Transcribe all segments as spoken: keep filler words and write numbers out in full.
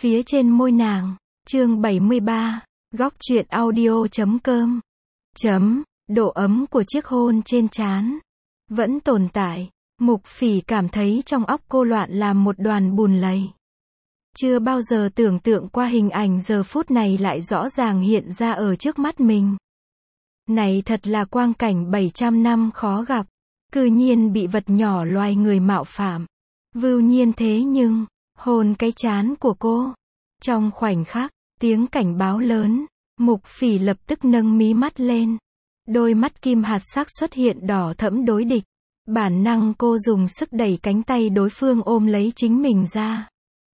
phía trên môi nàng. Chương bảy mươi ba, góc truyện audio chấm com. Chấm, độ ấm của chiếc hôn trên trán vẫn tồn tại. Mục Phỉ cảm thấy trong óc cô loạn làm một đoàn bùn lầy. Chưa bao giờ tưởng tượng qua hình ảnh giờ phút này lại rõ ràng hiện ra ở trước mắt mình. Này thật là quang cảnh bảy trăm năm khó gặp, cư nhiên bị vật nhỏ loài người mạo phạm. Vưu Nhiên thế nhưng, hôn cái trán của cô. Trong khoảnh khắc, tiếng cảnh báo lớn, Mục Phỉ lập tức nâng mí mắt lên. Đôi mắt kim hạt sắc xuất hiện đỏ thẫm đối địch. Bản năng cô dùng sức đẩy cánh tay đối phương ôm lấy chính mình ra.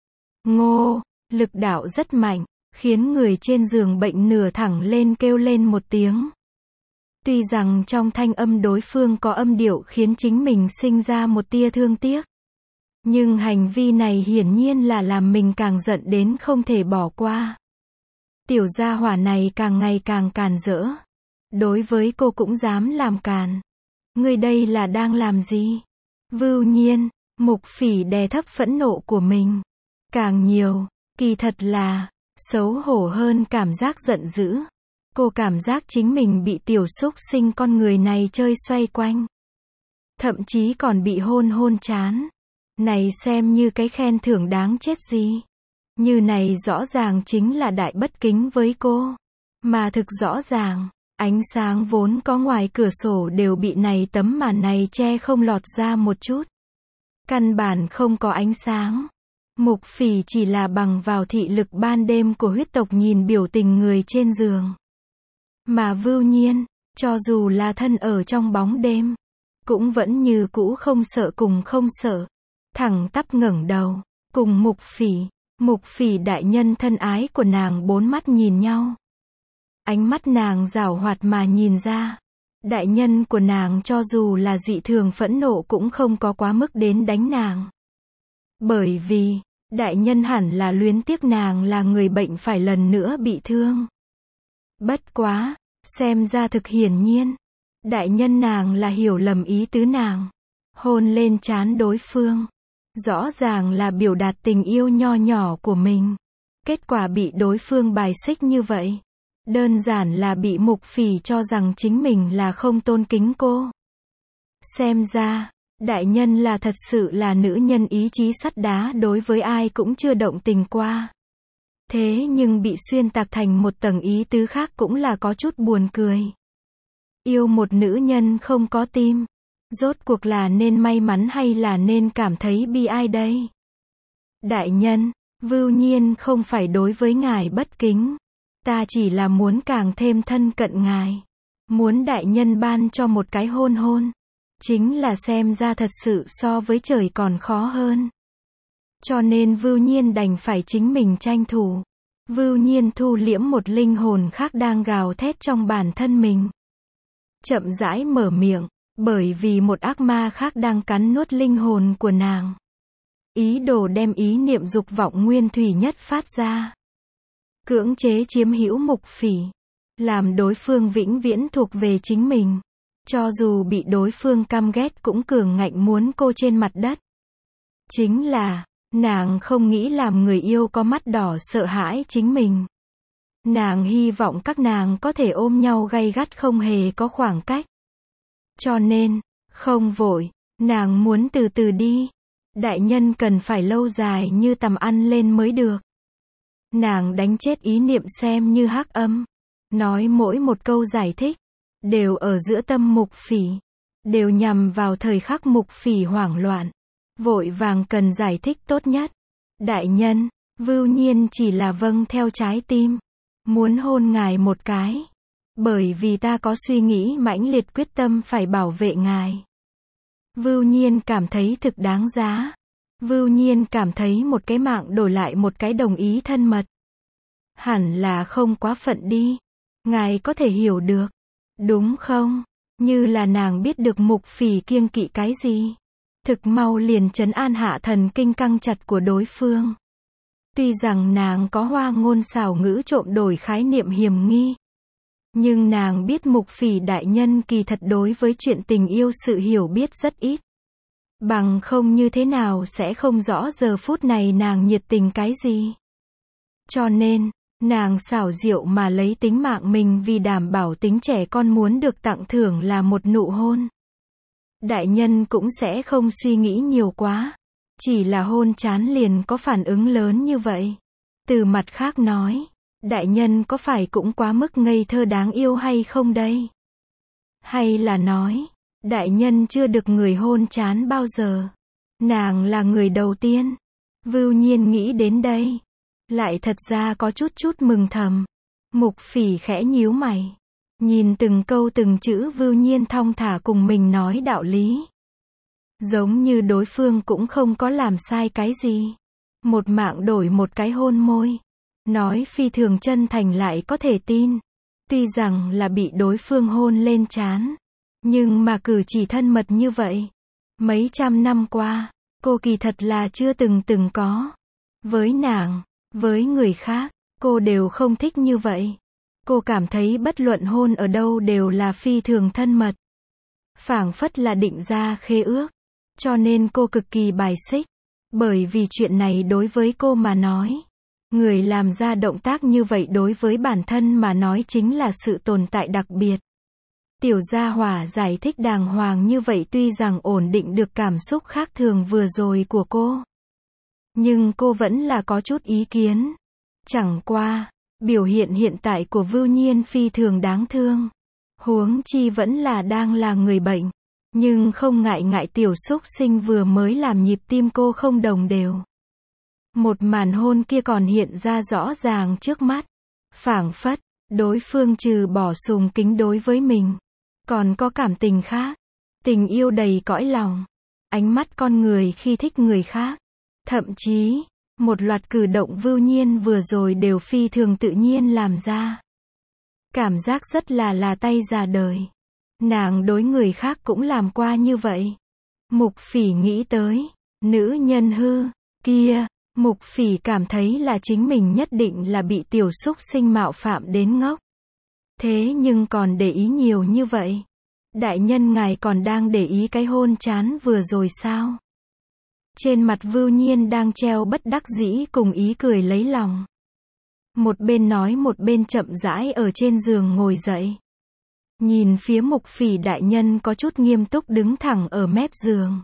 Ngô, lực đạo rất mạnh, khiến người trên giường bệnh nửa thẳng lên kêu lên một tiếng. Tuy rằng trong thanh âm đối phương có âm điệu khiến chính mình sinh ra một tia thương tiếc. Nhưng hành vi này hiển nhiên là làm mình càng giận đến không thể bỏ qua. Tiểu gia hỏa này càng ngày càng càn rỡ. Đối với cô cũng dám làm càn. Ngươi đây là đang làm gì? Vưu Nhiên, Mục Phỉ đè thấp phẫn nộ của mình. Càng nhiều, kỳ thật là, xấu hổ hơn cảm giác giận dữ. Cô cảm giác chính mình bị tiểu súc sinh con người này chơi xoay quanh. Thậm chí còn bị hôn hôn trán. Này xem như cái khen thưởng đáng chết gì. Như này rõ ràng chính là đại bất kính với cô. Mà thực rõ ràng, ánh sáng vốn có ngoài cửa sổ đều bị này tấm màn này che không lọt ra một chút. Căn bản không có ánh sáng. Mục Phỉ chỉ là bằng vào thị lực ban đêm của huyết tộc nhìn biểu tình người trên giường. Mà Vưu Nhiên, cho dù là thân ở trong bóng đêm, cũng vẫn như cũ không sợ cùng không sợ. Thẳng tắp ngẩng đầu, cùng Mục Phỉ, Mục Phỉ đại nhân thân ái của nàng bốn mắt nhìn nhau. Ánh mắt nàng giảo hoạt mà nhìn ra. Đại nhân của nàng cho dù là dị thường phẫn nộ cũng không có quá mức đến đánh nàng. Bởi vì, đại nhân hẳn là luyến tiếc nàng là người bệnh phải lần nữa bị thương. Bất quá, xem ra thực hiển nhiên. Đại nhân nàng là hiểu lầm ý tứ nàng. Hôn lên trán đối phương. Rõ ràng là biểu đạt tình yêu nho nhỏ của mình. Kết quả bị đối phương bài xích như vậy. Đơn giản là bị Mục Phỉ cho rằng chính mình là không tôn kính cô. Xem ra, đại nhân là thật sự là nữ nhân ý chí sắt đá đối với ai cũng chưa động tình qua. Thế nhưng bị xuyên tạc thành một tầng ý tứ khác cũng là có chút buồn cười. Yêu một nữ nhân không có tim. Rốt cuộc là nên may mắn hay là nên cảm thấy bi ai đây? Đại nhân, Vưu Nhiên không phải đối với ngài bất kính. Ta chỉ là muốn càng thêm thân cận ngài. Muốn đại nhân ban cho một cái hôn hôn. Chính là xem ra thật sự so với trời còn khó hơn. Cho nên Vưu Nhiên đành phải chính mình tranh thủ. Vưu Nhiên thu liễm một linh hồn khác đang gào thét trong bản thân mình. Chậm rãi mở miệng, bởi vì một ác ma khác đang cắn nuốt linh hồn của nàng. Ý đồ đem ý niệm dục vọng nguyên thủy nhất phát ra. Cưỡng chế chiếm hữu Mục Phỉ. Làm đối phương vĩnh viễn thuộc về chính mình. Cho dù bị đối phương căm ghét cũng cường ngạnh muốn cô trên mặt đất. Chính là, nàng không nghĩ làm người yêu có mắt đỏ sợ hãi chính mình. Nàng hy vọng các nàng có thể ôm nhau gay gắt không hề có khoảng cách. Cho nên, không vội, nàng muốn từ từ đi. Đại nhân cần phải lâu dài như tầm ăn lên mới được. Nàng đánh chết ý niệm xem như hắc âm. Nói mỗi một câu giải thích, đều ở giữa tâm Mục Phỉ. Đều nhằm vào thời khắc Mục Phỉ hoảng loạn. Vội vàng cần giải thích tốt nhất. Đại nhân, Vưu Nhiên chỉ là vâng theo trái tim. Muốn hôn ngài một cái. Bởi vì ta có suy nghĩ mãnh liệt quyết tâm phải bảo vệ ngài. Vưu Nhiên cảm thấy thực đáng giá. Vưu Nhiên cảm thấy một cái mạng đổi lại một cái đồng ý thân mật. Hẳn là không quá phận đi. Ngài có thể hiểu được. Đúng không? Như là nàng biết được Mục Phỉ kiêng kỵ cái gì. Thực mau liền trấn an hạ thần kinh căng chặt của đối phương. Tuy rằng nàng có hoa ngôn xảo ngữ trộm đổi khái niệm hiểm nghi. Nhưng nàng biết Mục Phỉ đại nhân kỳ thật đối với chuyện tình yêu sự hiểu biết rất ít. Bằng không như thế nào sẽ không rõ giờ phút này nàng nhiệt tình cái gì. Cho nên, nàng xảo diệu mà lấy tính mạng mình vì đảm bảo tính trẻ con muốn được tặng thưởng là một nụ hôn. Đại nhân cũng sẽ không suy nghĩ nhiều quá. Chỉ là hôn chán liền có phản ứng lớn như vậy. Từ mặt khác nói, đại nhân có phải cũng quá mức ngây thơ đáng yêu hay không đây? Hay là nói, đại nhân chưa được người hôn chán bao giờ? Nàng là người đầu tiên. Vưu Nhiên nghĩ đến đây, lại thật ra có chút chút mừng thầm. Mục Phỉ khẽ nhíu mày, nhìn từng câu từng chữ Vưu Nhiên thong thả cùng mình nói đạo lý. Giống như đối phương cũng không có làm sai cái gì. Một mạng đổi một cái hôn môi. Nói phi thường chân thành lại có thể tin. Tuy rằng là bị đối phương hôn lên trán, nhưng mà cử chỉ thân mật như vậy. Mấy trăm năm qua, cô kỳ thật là chưa từng từng có. Với nàng, với người khác, cô đều không thích như vậy. Cô cảm thấy bất luận hôn ở đâu đều là phi thường thân mật. Phảng phất là định ra khế ước. Cho nên cô cực kỳ bài xích. Bởi vì chuyện này đối với cô mà nói, người làm ra động tác như vậy đối với bản thân mà nói chính là sự tồn tại đặc biệt. Tiểu gia hỏa giải thích đàng hoàng như vậy tuy rằng ổn định được cảm xúc khác thường vừa rồi của cô. Nhưng cô vẫn là có chút ý kiến. Chẳng qua, biểu hiện hiện tại của Vưu Nhiên phi thường đáng thương. Huống chi vẫn là đang là người bệnh. Nhưng không ngại ngại tiểu xúc sinh vừa mới làm nhịp tim cô không đồng đều. Một màn hôn kia còn hiện ra rõ ràng trước mắt. Phảng phất, đối phương trừ bỏ sùng kính đối với mình, còn có cảm tình khác. Tình yêu đầy cõi lòng. Ánh mắt con người khi thích người khác. Thậm chí, một loạt cử động Vưu Nhiên vừa rồi đều phi thường tự nhiên làm ra. Cảm giác rất là là tay già đời. Nàng đối người khác cũng làm qua như vậy. Mục Phỉ nghĩ tới, nữ nhân hư, kia, Mục Phỉ cảm thấy là chính mình nhất định là bị tiểu xúc sinh mạo phạm đến ngốc. Thế nhưng còn để ý nhiều như vậy. Đại nhân ngài còn đang để ý cái hôn chán vừa rồi sao? Trên mặt Vưu Nhiên đang treo bất đắc dĩ cùng ý cười lấy lòng. Một bên nói một bên chậm rãi ở trên giường ngồi dậy. Nhìn phía Mục Phỉ đại nhân có chút nghiêm túc đứng thẳng ở mép giường.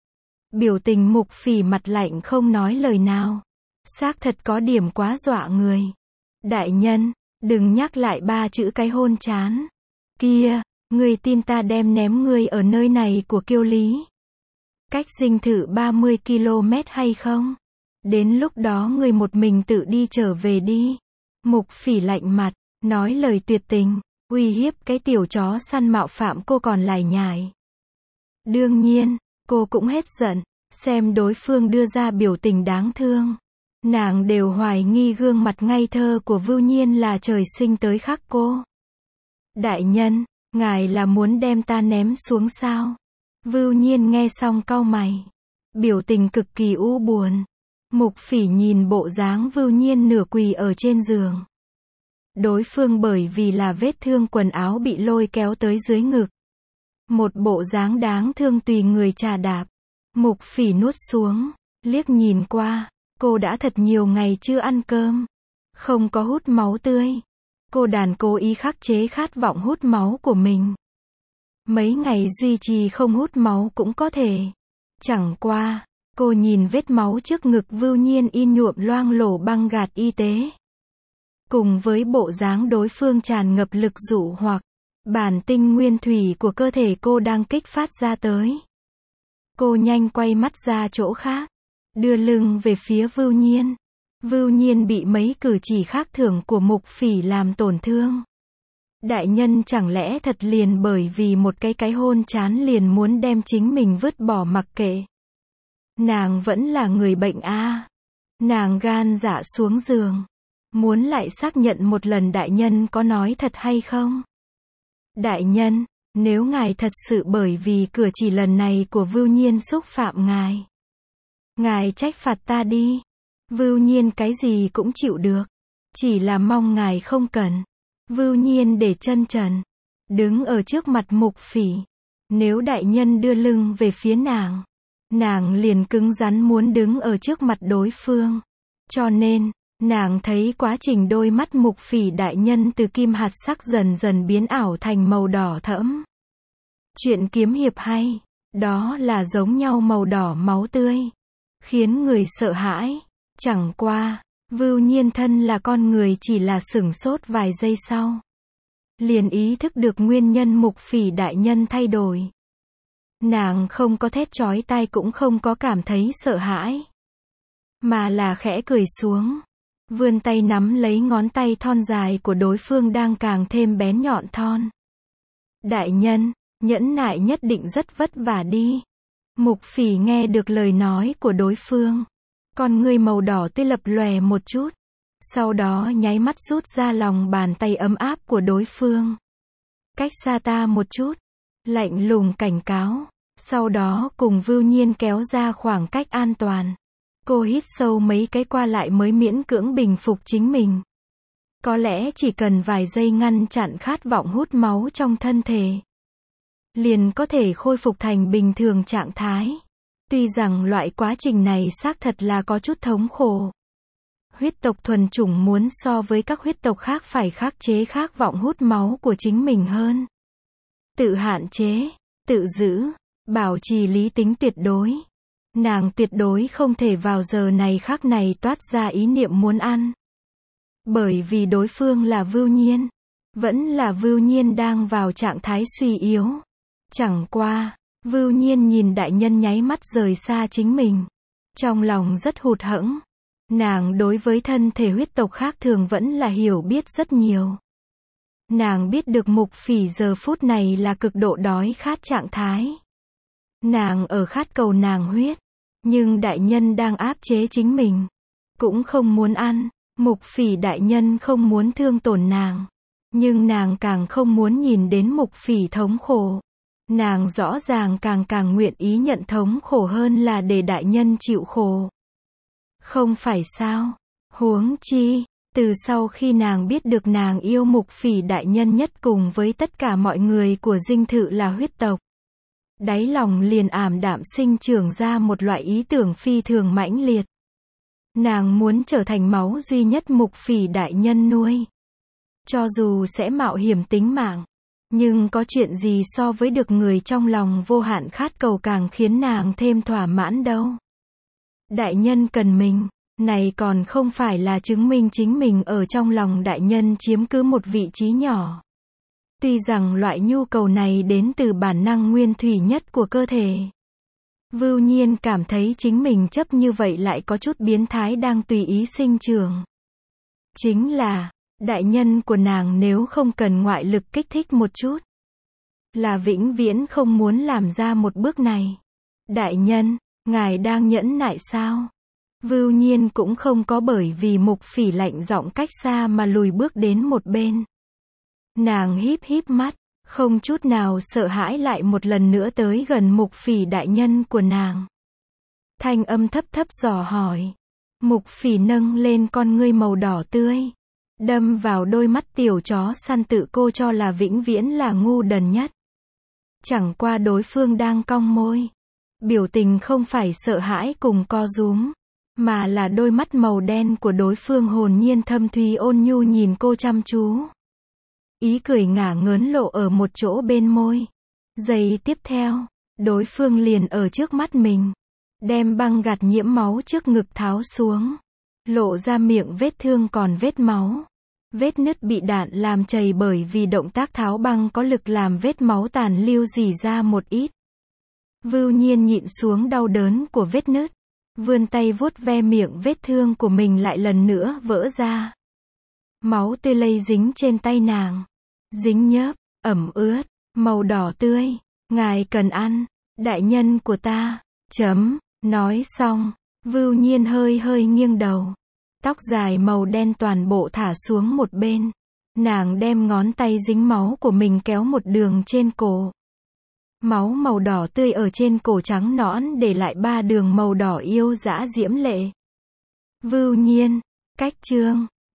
Biểu tình Mục Phỉ mặt lạnh không nói lời nào. Xác thật có điểm quá dọa người. Đại nhân, đừng nhắc lại ba chữ cái hôn chán. Kia, người tin ta đem ném ngươi ở nơi này của Kiêu Lý. Cách dinh thự ba mươi ki lô mét hay không? Đến lúc đó ngươi một mình tự đi trở về đi. Mục Phỉ lạnh mặt, nói lời tuyệt tình. Uy hiếp cái tiểu chó săn mạo phạm cô còn lải nhải. Đương nhiên, cô cũng hết giận, xem đối phương đưa ra biểu tình đáng thương. Nàng đều hoài nghi gương mặt ngây thơ của Vưu Nhiên là trời sinh tới khắc cô. Đại nhân, ngài là muốn đem ta ném xuống sao? Vưu Nhiên nghe xong cau mày. Biểu tình cực kỳ u buồn. Mục Phỉ nhìn bộ dáng Vưu Nhiên nửa quỳ ở trên giường. Đối phương bởi vì là vết thương quần áo bị lôi kéo tới dưới ngực. Một bộ dáng đáng thương tùy người trà đạp. Mục Phỉ nuốt xuống, liếc nhìn qua, cô đã thật nhiều ngày chưa ăn cơm. Không có hút máu tươi. Cô đàn cố ý khắc chế khát vọng hút máu của mình. Mấy ngày duy trì không hút máu cũng có thể. Chẳng qua, cô nhìn vết máu trước ngực Vưu Nhiên in nhuộm loang lổ băng gạt y tế. Cùng với bộ dáng đối phương tràn ngập lực dụ hoặc, bản tinh nguyên thủy của cơ thể cô đang kích phát ra tới. Cô nhanh quay mắt ra chỗ khác, đưa lưng về phía Vưu Nhiên. Vưu Nhiên bị mấy cử chỉ khác thường của Mục Phỉ làm tổn thương. Đại nhân chẳng lẽ thật liền bởi vì một cái cái hôn chán liền muốn đem chính mình vứt bỏ mặc kệ. Nàng vẫn là người bệnh a. À. Nàng gan dạ xuống giường. Muốn lại xác nhận một lần đại nhân có nói thật hay không? Đại nhân, nếu ngài thật sự bởi vì cử chỉ lần này của Vưu Nhiên xúc phạm ngài. Ngài trách phạt ta đi. Vưu Nhiên cái gì cũng chịu được. Chỉ là mong ngài không cần. Vưu Nhiên để chân trần. Đứng ở trước mặt Mục Phỉ. Nếu đại nhân đưa lưng về phía nàng. Nàng liền cứng rắn muốn đứng ở trước mặt đối phương. Cho nên, Nàng thấy quá trình đôi mắt Mục Phỉ đại nhân từ kim hạt sắc dần dần biến ảo thành màu đỏ thẫm. Chuyện kiếm hiệp hay, đó là giống nhau màu đỏ máu tươi, khiến người sợ hãi. Chẳng qua, Vưu Nhiên thân là con người chỉ là sửng sốt vài giây sau, liền ý thức được nguyên nhân Mục Phỉ đại nhân thay đổi. Nàng không có thét chói tai cũng không có cảm thấy sợ hãi, mà là khẽ cười xuống, vươn tay nắm lấy ngón tay thon dài của đối phương đang càng thêm bén nhọn thon. Đại nhân, nhẫn nại nhất định rất vất vả đi. Mục Phỉ nghe được lời nói của đối phương, con ngươi màu đỏ tươi lập lòe một chút, sau đó nháy mắt rút ra lòng bàn tay ấm áp của đối phương. Cách xa ta một chút, lạnh lùng cảnh cáo, sau đó cùng Vưu Nhiên kéo ra khoảng cách an toàn. Cô hít sâu mấy cái qua lại mới miễn cưỡng bình phục chính mình. Có lẽ chỉ cần vài giây ngăn chặn khát vọng hút máu trong thân thể, liền có thể khôi phục thành bình thường trạng thái. Tuy rằng loại quá trình này xác thật là có chút thống khổ. Huyết tộc thuần chủng muốn so với các huyết tộc khác phải khắc chế khát vọng hút máu của chính mình hơn. Tự hạn chế, tự giữ, bảo trì lý tính tuyệt đối. Nàng tuyệt đối không thể vào giờ này khắc này toát ra ý niệm muốn ăn. Bởi vì đối phương là Vưu Nhiên. Vẫn là Vưu Nhiên đang vào trạng thái suy yếu. Chẳng qua, Vưu Nhiên nhìn đại nhân nháy mắt rời xa chính mình. Trong lòng rất hụt hẫng. Nàng đối với thân thể huyết tộc khác thường vẫn là hiểu biết rất nhiều. Nàng biết được Mục Phỉ giờ phút này là cực độ đói khát trạng thái. Nàng ở khát cầu nàng huyết. Nhưng đại nhân đang áp chế chính mình. Cũng không muốn ăn. Mục Phỉ đại nhân không muốn thương tổn nàng. Nhưng nàng càng không muốn nhìn đến Mục Phỉ thống khổ. Nàng rõ ràng càng càng nguyện ý nhận thống khổ hơn là để đại nhân chịu khổ. Không phải sao? Huống chi, từ sau khi nàng biết được nàng yêu Mục Phỉ đại nhân nhất cùng với tất cả mọi người của dinh thự là huyết tộc, đáy lòng liền ảm đạm sinh trưởng ra một loại ý tưởng phi thường mãnh liệt. Nàng muốn trở thành máu duy nhất Mục Phỉ đại nhân nuôi. Cho dù sẽ mạo hiểm tính mạng, nhưng có chuyện gì so với được người trong lòng vô hạn khát cầu càng khiến nàng thêm thỏa mãn đâu. Đại nhân cần mình, này còn không phải là chứng minh chính mình ở trong lòng đại nhân chiếm cứ một vị trí nhỏ. Tuy rằng loại nhu cầu này đến từ bản năng nguyên thủy nhất của cơ thể. Vưu Nhiên cảm thấy chính mình chấp như vậy lại có chút biến thái đang tùy ý sinh trưởng. Chính là, đại nhân của nàng nếu không cần ngoại lực kích thích một chút, là vĩnh viễn không muốn làm ra một bước này. Đại nhân, ngài đang nhẫn nại sao? Vưu Nhiên cũng không có bởi vì Mục Phỉ lạnh giọng cách xa mà lùi bước đến một bên. Nàng híp híp mắt, không chút nào sợ hãi lại một lần nữa tới gần Mục Phỉ đại nhân của nàng. Thanh âm thấp thấp dò hỏi. Mục Phỉ nâng lên con ngươi màu đỏ tươi, đâm vào đôi mắt tiểu chó săn tự cô cho là vĩnh viễn là ngu đần nhất. Chẳng qua đối phương đang cong môi. Biểu tình không phải sợ hãi cùng co rúm, mà là đôi mắt màu đen của đối phương hồn nhiên thâm thúy ôn nhu nhìn cô chăm chú. Ý cười ngả ngớn lộ ở một chỗ bên môi. Giây tiếp theo, đối phương liền ở trước mắt mình, đem băng gạt nhiễm máu trước ngực tháo xuống, lộ ra miệng vết thương còn vết máu. Vết nứt bị đạn làm chảy bởi vì động tác tháo băng có lực làm vết máu tàn lưu rỉ ra một ít. Vưu Nhiên nhịn xuống đau đớn của vết nứt, vươn tay vuốt ve miệng vết thương của mình lại lần nữa vỡ ra. Máu tươi lây dính trên tay nàng, dính nhớp, ẩm ướt, màu đỏ tươi. Ngài cần ăn, đại nhân của ta. Chấm, nói xong, Vưu Nhiên hơi hơi nghiêng đầu. Tóc dài màu đen toàn bộ thả xuống một bên. Nàng đem ngón tay dính máu của mình kéo một đường trên cổ. Máu màu đỏ tươi ở trên cổ trắng nõn để lại ba đường màu đỏ yêu dã diễm lệ. Vưu Nhiên, cách chương